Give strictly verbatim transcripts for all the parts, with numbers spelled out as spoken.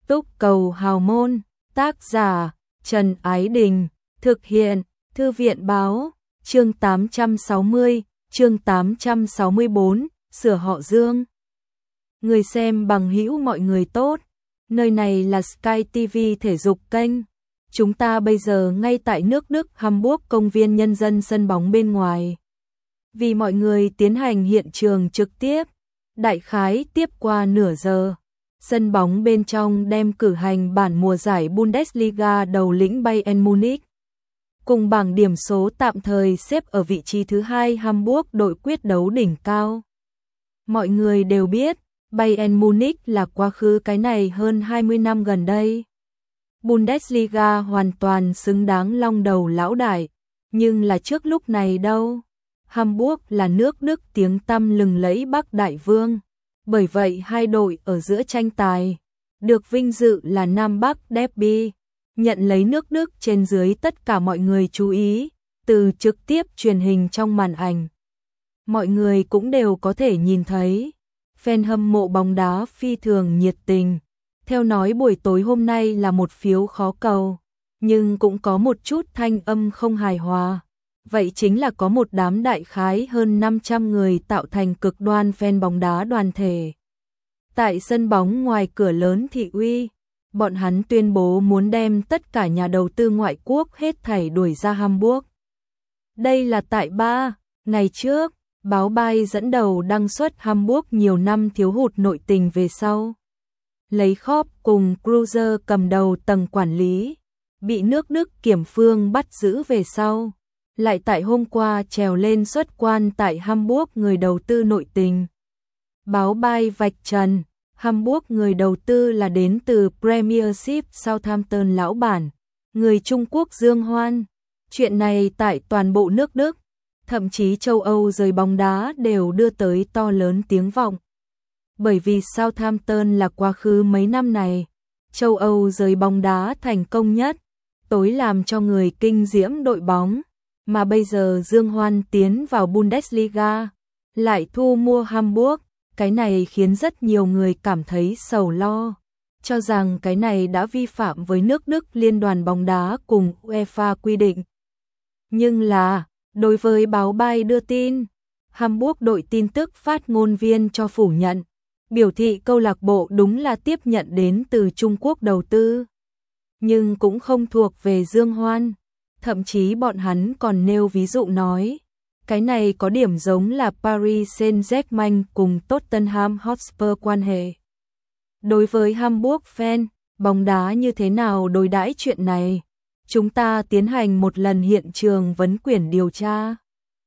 Túc Cầu Hào Môn, tác giả Trần Ái Đình, thực hiện Thư viện Báo, chương tám trăm sáu mươi, chương tám trăm sáu mươi tư, sửa họ Dương. Người xem bằng hữu mọi người tốt, nơi này là Sky ti vi thể dục kênh. Chúng ta bây giờ ngay tại nước Đức Hamburg công viên nhân dân sân bóng bên ngoài. Vì mọi người tiến hành hiện trường trực tiếp, đại khái tiếp qua nửa giờ. Sân bóng bên trong đem cử hành bản mùa giải Bundesliga đầu lĩnh Bayern Munich. Cùng bảng điểm số tạm thời xếp ở vị trí thứ hai Hamburg đội quyết đấu đỉnh cao. Mọi người đều biết, Bayern Munich là quá khứ cái này hơn hai mươi năm gần đây. Bundesliga hoàn toàn xứng đáng long đầu lão đại, nhưng là trước lúc này đâu. Hamburg là nước Đức tiếng tăm lừng lẫy Bắc Đại Vương. Bởi vậy hai đội ở giữa tranh tài, được vinh dự là Nam Bắc Derby, nhận lấy nước Đức trên dưới tất cả mọi người chú ý, từ trực tiếp truyền hình trong màn ảnh. Mọi người cũng đều có thể nhìn thấy, fan hâm mộ bóng đá phi thường nhiệt tình. Theo nói buổi tối hôm nay là một phiếu khó cầu, nhưng cũng có một chút thanh âm không hài hòa. Vậy chính là có một đám đại khái hơn năm trăm người tạo thành cực đoan fan bóng đá đoàn thể. Tại sân bóng ngoài cửa lớn thị uy, bọn hắn tuyên bố muốn đem tất cả nhà đầu tư ngoại quốc hết thảy đuổi ra Hamburg. Đây là tại ba ngày trước, báo Bild dẫn đầu đăng xuất Hamburg nhiều năm thiếu hụt nội tình về sau. Lấy Korb cùng Kreuzer cầm đầu tầng quản lý, bị nước Đức kiểm phương bắt giữ về sau. Lại tại hôm qua trèo lên xuất quan tại Hamburg người đầu tư nội tình. Báo Bild vạch trần, Hamburg người đầu tư là đến từ Premiership Southampton lão bản, người Trung Quốc Dương Hoan. Chuyện này tại toàn bộ nước Đức, thậm chí châu Âu giới bóng đá đều đưa tới to lớn tiếng vọng. Bởi vì Southampton là quá khứ mấy năm này, châu Âu giới bóng đá thành công nhất, tối làm cho người kinh diễm đội bóng. Mà bây giờ Dương Hoan tiến vào Bundesliga, lại thu mua Hamburg, cái này khiến rất nhiều người cảm thấy sầu lo, cho rằng cái này đã vi phạm với nước Đức Liên đoàn bóng đá cùng UEFA quy định. Nhưng là, đối với báo Bild đưa tin, Hamburg đội tin tức phát ngôn viên cho phủ nhận, biểu thị câu lạc bộ đúng là tiếp nhận đến từ Trung Quốc đầu tư, nhưng cũng không thuộc về Dương Hoan. Thậm chí bọn hắn còn nêu ví dụ nói, cái này có điểm giống là Paris Saint-Germain cùng Tottenham Hotspur quan hệ. Đối với Hamburg fan, bóng đá như thế nào đối đãi chuyện này? Chúng ta tiến hành một lần hiện trường vấn quyển điều tra.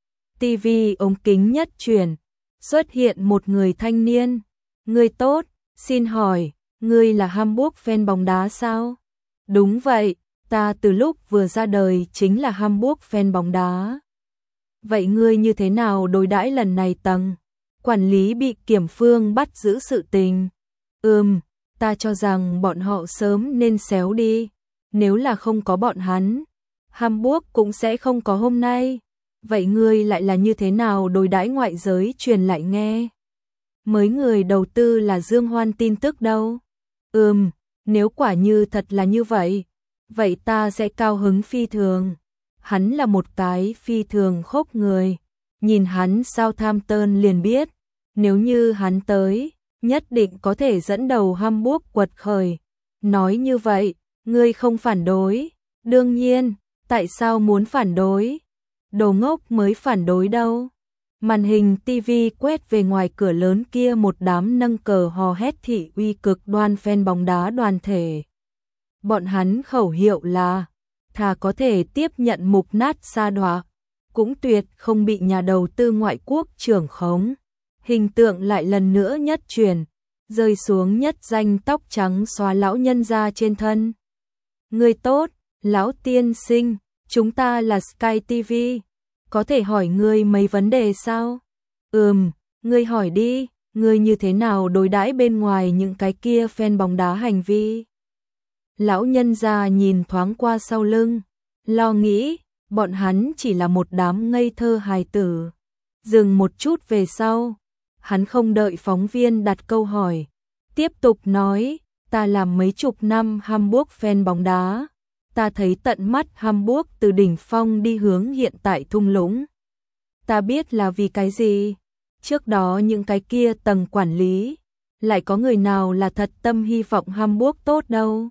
ti vi ống kính nhất chuyển, xuất hiện một người thanh niên. Người tốt, xin hỏi, ngươi là Hamburg fan bóng đá sao? Đúng vậy. Ta từ lúc vừa ra đời chính là Hamburg fan bóng đá. Vậy ngươi như thế nào đối đãi lần này tầng quản lý bị kiểm phương bắt giữ sự tình? Ừm, ta cho rằng bọn họ sớm nên xéo đi. Nếu là không có bọn hắn, Hamburg cũng sẽ không có hôm nay. Vậy ngươi lại là như thế nào đối đãi ngoại giới truyền lại nghe? Mới người đầu tư là Dương Hoan tin tức đâu? Ừm, nếu quả như thật là như vậy, vậy ta sẽ cao hứng phi thường. Hắn là một cái phi thường khốc người. Nhìn hắn Southampton liền biết, nếu như hắn tới, nhất định có thể dẫn đầu Hamburg quật khởi. Nói như vậy, ngươi không phản đối. Đương nhiên, tại sao muốn phản đối? Đồ ngốc mới phản đối đâu. Màn hình ti vi quét về ngoài cửa lớn kia một đám nâng cờ hò hét thị uy cực đoan fan bóng đá đoàn thể. Bọn hắn khẩu hiệu là, thà có thể tiếp nhận mục nát sa đọa, cũng tuyệt không bị nhà đầu tư ngoại quốc trưởng khống. Hình tượng lại lần nữa nhất chuyển, rơi xuống nhất danh tóc trắng xóa lão nhân ra trên thân. Người tốt, lão tiên sinh, chúng ta là Sky ti vi, có thể hỏi ngươi mấy vấn đề sao? Ừm, ngươi hỏi đi, ngươi như thế nào đối đãi bên ngoài những cái kia fan bóng đá hành vi? Lão nhân già nhìn thoáng qua sau lưng, lo nghĩ, bọn hắn chỉ là một đám ngây thơ hài tử. Dừng một chút về sau, hắn không đợi phóng viên đặt câu hỏi, tiếp tục nói, ta làm mấy chục năm Hamburg fan bóng đá, ta thấy tận mắt Hamburg từ đỉnh phong đi hướng hiện tại thung lũng. Ta biết là vì cái gì. Trước đó những cái kia tầng quản lý, lại có người nào là thật tâm hy vọng Hamburg tốt đâu.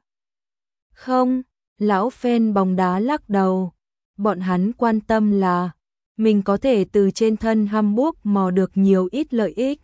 Không, lão fan bóng đá lắc đầu. Bọn hắn quan tâm là mình có thể từ trên thân Hamburg mò được nhiều ít lợi ích.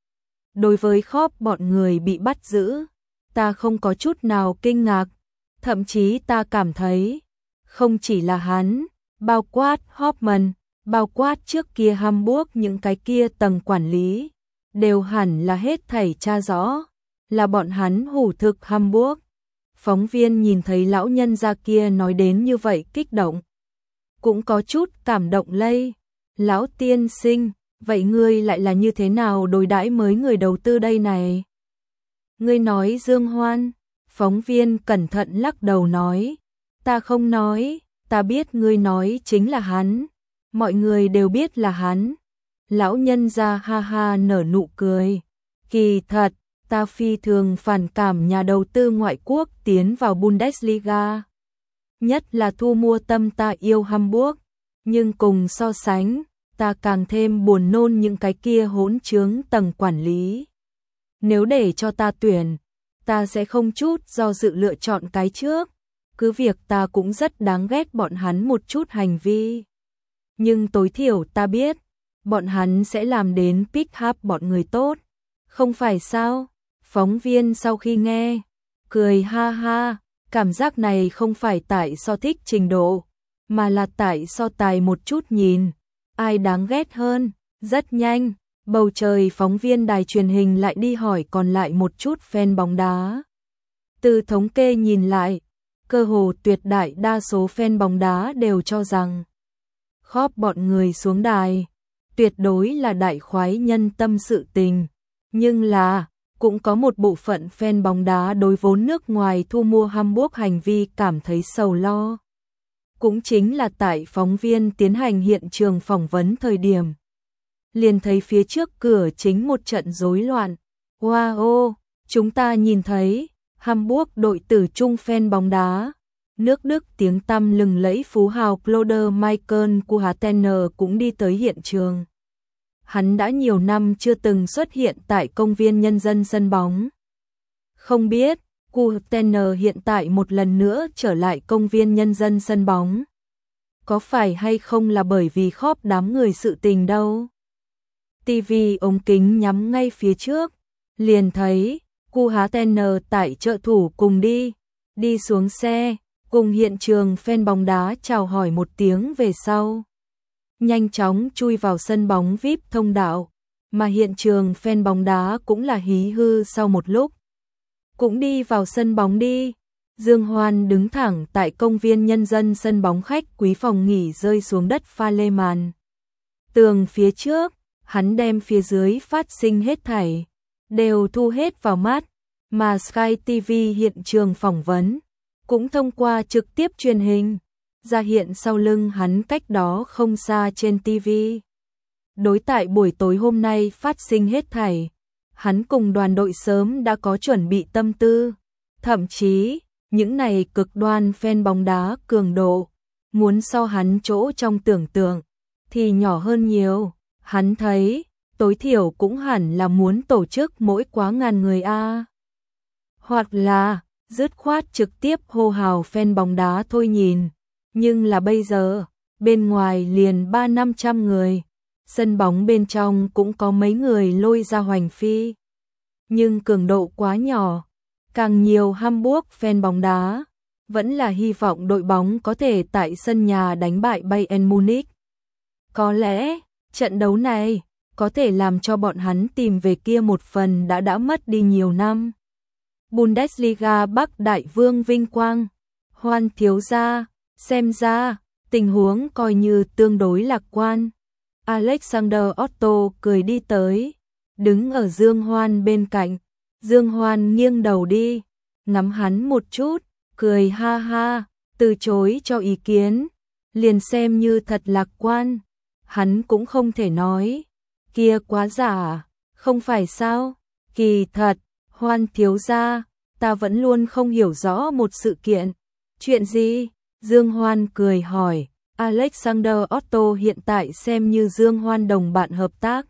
Đối với Klopp bọn người bị bắt giữ, ta không có chút nào kinh ngạc, thậm chí ta cảm thấy không chỉ là hắn, bao quát Hoffman, bao quát trước kia Hamburg những cái kia tầng quản lý, đều hẳn là hết thảy tra rõ, là bọn hắn hủ thực Hamburg. Phóng viên nhìn thấy lão nhân gia kia nói đến như vậy kích động, cũng có chút cảm động lây. Lão tiên sinh, vậy ngươi lại là như thế nào đối đãi mới người đầu tư đây này? Ngươi nói Dương Hoan, phóng viên cẩn thận lắc đầu nói, ta không nói, ta biết ngươi nói chính là hắn, mọi người đều biết là hắn. Lão nhân gia ha ha nở nụ cười, kỳ thật, ta phi thường phản cảm nhà đầu tư ngoại quốc tiến vào Bundesliga, nhất là thu mua tâm ta yêu Hamburg, nhưng cùng so sánh, ta càng thêm buồn nôn những cái kia hỗn trướng tầng quản lý. Nếu để cho ta tuyển, ta sẽ không chút do dự lựa chọn cái trước, cứ việc ta cũng rất đáng ghét bọn hắn một chút hành vi. Nhưng tối thiểu ta biết, bọn hắn sẽ làm đến pick up bọn người tốt, không phải sao? Phóng viên sau khi nghe, cười ha ha, cảm giác này không phải tại so thích trình độ, mà là tại so tài một chút nhìn, ai đáng ghét hơn. Rất nhanh, bầu trời phóng viên đài truyền hình lại đi hỏi còn lại một chút fan bóng đá. Từ thống kê nhìn lại, cơ hồ tuyệt đại đa số fan bóng đá đều cho rằng Klopp bọn người xuống đài, tuyệt đối là đại khoái nhân tâm sự tình, nhưng là cũng có một bộ phận fan bóng đá đối vốn nước ngoài thu mua Hamburg hành vi cảm thấy sầu lo. Cũng chính là tại phóng viên tiến hành hiện trường phỏng vấn thời điểm, liền thấy phía trước cửa chính một trận rối loạn. Wow, chúng ta nhìn thấy Hamburg đội tử trung fan bóng đá, nước Đức tiếng tăm lừng lẫy phú hào Claude Michael Kuhatener cũng đi tới hiện trường. Hắn đã nhiều năm chưa từng xuất hiện tại công viên nhân dân sân bóng. Không biết, Kuhatener hiện tại một lần nữa trở lại công viên nhân dân sân bóng. Có phải hay không là bởi vì Klopp đám người sự tình đâu? ti vi ống kính nhắm ngay phía trước, liền thấy Kuhatener tại trợ thủ cùng đi, đi xuống xe, cùng hiện trường fan bóng đá chào hỏi một tiếng về sau. Nhanh chóng chui vào sân bóng vi ai pi thông đạo, mà hiện trường fan bóng đá cũng là hí hư sau một lúc. Cũng đi vào sân bóng đi. Dương Hoan đứng thẳng tại công viên nhân dân sân bóng khách quý phòng nghỉ rơi xuống đất pha lê màn. Tường phía trước, hắn đem phía dưới phát sinh hết thảy, đều thu hết vào mắt, mà Sky ti vi hiện trường phỏng vấn, cũng thông qua trực tiếp truyền hình, ra hiện sau lưng hắn cách đó không xa trên ti vi. Đối tại buổi tối hôm nay phát sinh hết thảy, hắn cùng đoàn đội sớm đã có chuẩn bị tâm tư, thậm chí, những này cực đoan fan bóng đá cường độ, muốn so hắn chỗ trong tưởng tượng, thì nhỏ hơn nhiều. Hắn thấy, tối thiểu cũng hẳn là muốn tổ chức mỗi quá ngàn người a, hoặc là dứt khoát trực tiếp hô hào fan bóng đá thôi nhìn. Nhưng là bây giờ, bên ngoài liền ba năm trăm người, sân bóng bên trong cũng có mấy người lôi ra hoành phi. Nhưng cường độ quá nhỏ, càng nhiều Hamburg fan bóng đá vẫn là hy vọng đội bóng có thể tại sân nhà đánh bại Bayern Munich. Có lẽ, trận đấu này có thể làm cho bọn hắn tìm về kia một phần đã đã mất đi nhiều năm. Bundesliga Bắc Đại Vương vinh quang, Hoan thiếu gia, xem ra, tình huống coi như tương đối lạc quan. Alexander Otto cười đi tới, đứng ở Dương Hoan bên cạnh. Dương Hoan nghiêng đầu đi, ngắm hắn một chút, cười ha ha, từ chối cho ý kiến, liền xem như thật lạc quan. Hắn cũng không thể nói, kia quá giả, không phải sao? Kỳ thật, Hoan thiếu gia, ta vẫn luôn không hiểu rõ một sự kiện. Chuyện gì? Dương Hoan cười hỏi. Alexander Otto hiện tại xem như Dương Hoan đồng bạn hợp tác.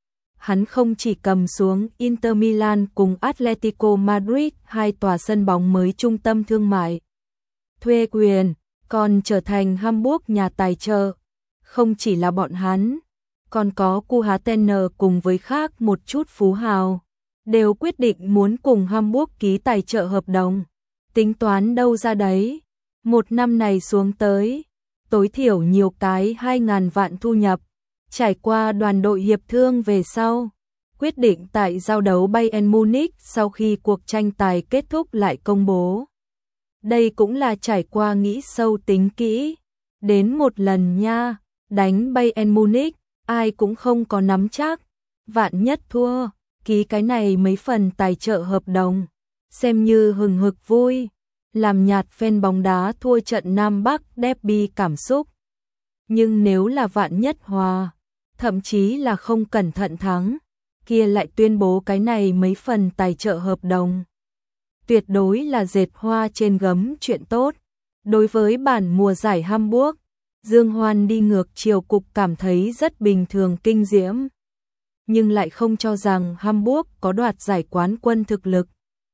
Hắn không chỉ cầm xuống Inter Milan cùng Atletico Madrid, hai tòa sân bóng mới trung tâm thương mại thuê quyền, còn trở thành Hamburg nhà tài trợ. Không chỉ là bọn hắn, còn có Kuhatener cùng với khác một chút phú hào, đều quyết định muốn cùng Hamburg ký tài trợ hợp đồng. Tính toán đâu ra đấy, một năm này xuống tới, tối thiểu nhiều cái hai ngàn vạn thu nhập. Trải qua đoàn đội hiệp thương về sau, quyết định tại giao đấu Bayern Munich sau khi cuộc tranh tài kết thúc lại công bố. Đây cũng là trải qua nghĩ sâu tính kỹ, đến một lần nha, đánh Bayern Munich, ai cũng không có nắm chắc, vạn nhất thua, ký cái này mấy phần tài trợ hợp đồng, xem như hừng hực vui, làm nhạt fan bóng đá thua trận Nam Bắc derby cảm xúc. Nhưng nếu là vạn nhất hòa, thậm chí là không cẩn thận thắng, kia lại tuyên bố cái này mấy phần tài trợ hợp đồng. Tuyệt đối là dệt hoa trên gấm chuyện tốt. Đối với bản mùa giải Hamburg, Dương Hoan đi ngược chiều cục cảm thấy rất bình thường kinh diễm, nhưng lại không cho rằng Hamburg có đoạt giải quán quân thực lực.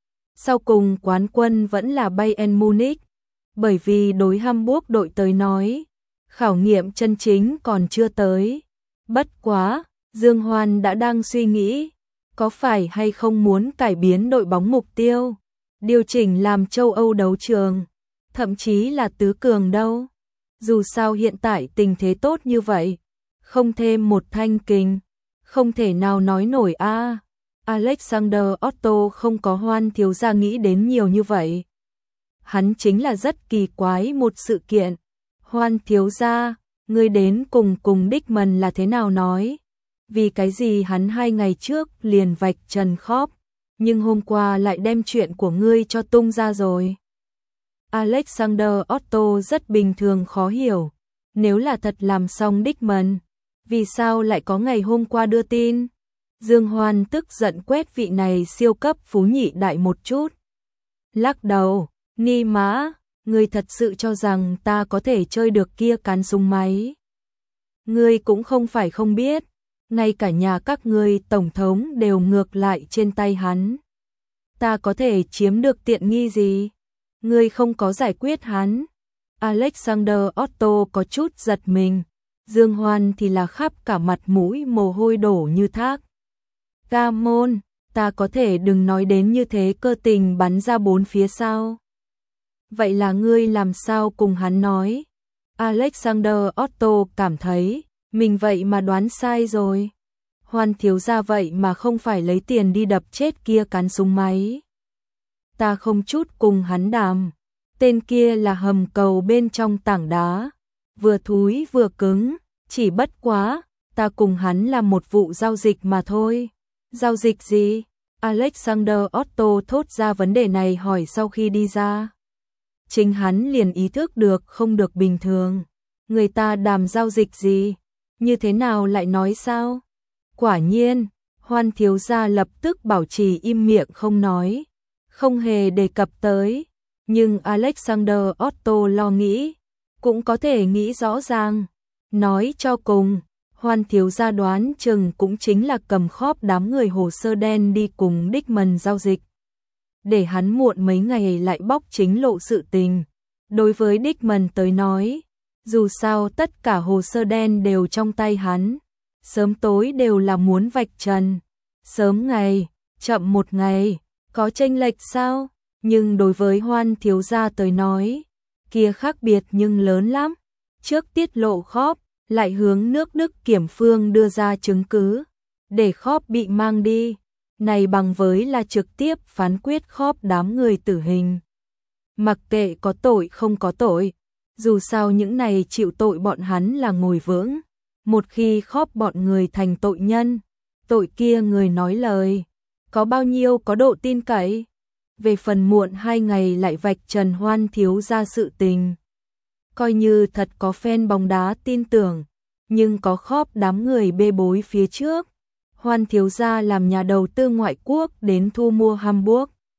Sau cùng quán quân vẫn là Bayern Munich, bởi vì đối Hamburg đội tới nói, khảo nghiệm chân chính còn chưa tới. Bất quá, Dương Hoan đã đang suy nghĩ, có phải hay không muốn cải biến đội bóng mục tiêu, điều chỉnh làm châu Âu đấu trường, thậm chí là tứ cường đâu. Dù sao hiện tại tình thế tốt như vậy, không thêm một thanh kình, không thể nào nói nổi a. À, Alexander Otto không có Hoan thiếu gia nghĩ đến nhiều như vậy. Hắn chính là rất kỳ quái một sự kiện. Hoan thiếu gia, ngươi đến cùng cùng Dickmann là thế nào nói? Vì cái gì hắn hai ngày trước liền vạch trần Klopp, nhưng hôm qua lại đem chuyện của ngươi cho tung ra rồi. Alexander Otto rất bình thường khó hiểu, nếu là thật làm xong Dickmann, vì sao lại có ngày hôm qua đưa tin? Dương Hoan tức giận quét vị này siêu cấp phú nhị đại một chút. Lắc đầu, ni má, ngươi thật sự cho rằng ta có thể chơi được kia cán súng máy? Ngươi cũng không phải không biết, ngay cả nhà các ngươi tổng thống đều ngược lại trên tay hắn. Ta có thể chiếm được tiện nghi gì? Ngươi không có giải quyết hắn. Alexander Otto có chút giật mình, Dương Hoan thì là khắp cả mặt mũi mồ hôi đổ như thác. Ca môn, ta có thể đừng nói đến như thế, cơ tình bắn ra bốn phía sao? Vậy là ngươi làm sao cùng hắn nói? Alexander Otto cảm thấy mình vậy mà đoán sai rồi. Hoan thiếu gia vậy mà không phải lấy tiền đi đập chết kia cán súng máy. Ta không chút cùng hắn đàm. Tên kia là hầm cầu bên trong tảng đá, vừa thúi vừa cứng, chỉ bất quá, ta cùng hắn là một vụ giao dịch mà thôi. Giao dịch gì? Alexander Otto thốt ra vấn đề này hỏi sau khi đi ra. Chính hắn liền ý thức được không được bình thường. Người ta đàm giao dịch gì? Như thế nào lại nói sao? Quả nhiên, Hoan thiếu gia lập tức bảo trì im miệng không nói, không hề đề cập tới. Nhưng Alexander Otto lo nghĩ, cũng có thể nghĩ rõ ràng. Nói cho cùng, Hoan thiếu gia đoán chừng cũng chính là cầm khóp đám người hồ sơ đen đi cùng Dickmann giao dịch, để hắn muộn mấy ngày lại bóc chính lộ sự tình. Đối với Dickmann tới nói, dù sao tất cả hồ sơ đen đều trong tay hắn, sớm tối đều là muốn vạch trần. Sớm ngày, chậm một ngày, có chênh lệch sao? Nhưng đối với Hoan thiếu gia tới nói, kia khác biệt nhưng lớn lắm. Trước tiết lộ khóp, lại hướng nước Đức kiểm phương đưa ra chứng cứ, để khóp bị mang đi. Này bằng với là trực tiếp phán quyết khóp đám người tử hình. Mặc kệ có tội không có tội, dù sao những này chịu tội bọn hắn là ngồi vững. Một khi khóp bọn người thành tội nhân, tội kia người nói lời, có bao nhiêu có độ tin cậy. Về phần muộn hai ngày lại vạch trần Hoan thiếu gia sự tình, coi như thật có fan bóng đá tin tưởng, nhưng có khóp đám người bê bối phía trước. Hoan thiếu gia làm nhà đầu tư ngoại quốc đến thu mua Hamburg,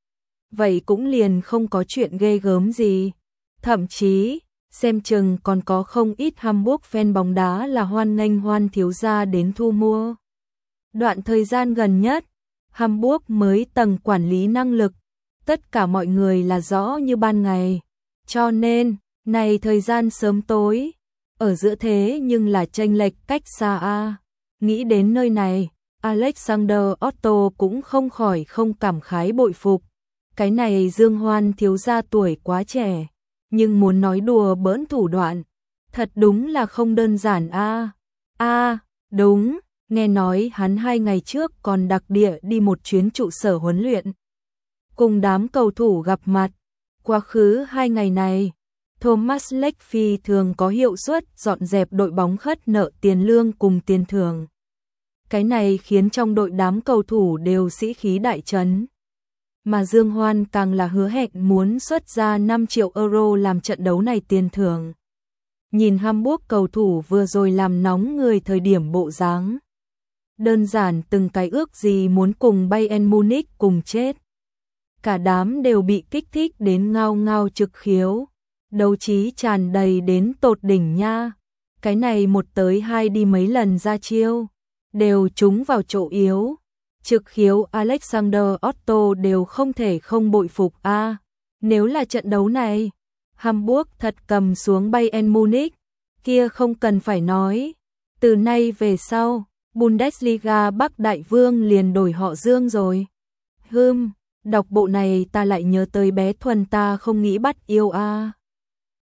vậy cũng liền không có chuyện ghê gớm gì. Thậm chí, xem chừng còn có không ít Hamburg fan bóng đá là hoan nghênh Hoan thiếu gia đến thu mua. Đoạn thời gian gần nhất, Hamburg mới tầng quản lý năng lực, tất cả mọi người là rõ như ban ngày. Cho nên, này thời gian sớm tối, ở giữa thế nhưng là chênh lệch cách xa a. Nghĩ đến nơi này, Alexander Otto cũng không khỏi không cảm khái bội phục. Cái này Dương Hoan thiếu gia tuổi quá trẻ, nhưng muốn nói đùa bỡn thủ đoạn, thật đúng là không đơn giản a. A, đúng, nghe nói hắn hai ngày trước còn đặc địa đi một chuyến trụ sở huấn luyện, cùng đám cầu thủ gặp mặt. Quá khứ hai ngày này, Thomas Lech phi thường có hiệu suất dọn dẹp đội bóng khất nợ tiền lương cùng tiền thưởng. Cái này khiến trong đội đám cầu thủ đều sĩ khí đại trấn. Mà Dương Hoan càng là hứa hẹn muốn xuất ra năm triệu euro làm trận đấu này tiền thưởng. Nhìn Hamburg cầu thủ vừa rồi làm nóng người thời điểm bộ dáng, đơn giản từng cái ước gì muốn cùng Bayern Munich cùng chết. Cả đám đều bị kích thích đến ngao ngao trực khiếu, đấu trí tràn đầy đến tột đỉnh nha. Cái này một tới hai đi mấy lần ra chiêu, đều trúng vào chỗ yếu. Trực khiếu Alexander Otto đều không thể không bội phục a. À, nếu là trận đấu này, Hamburg thật cầm xuống Bayern Munich, kia không cần phải nói. Từ nay về sau, Bundesliga Bắc Đại Vương liền đổi họ Dương rồi. Hừm, đọc bộ này ta lại nhớ tới bé Thuần ta không nghĩ bắt yêu a. À.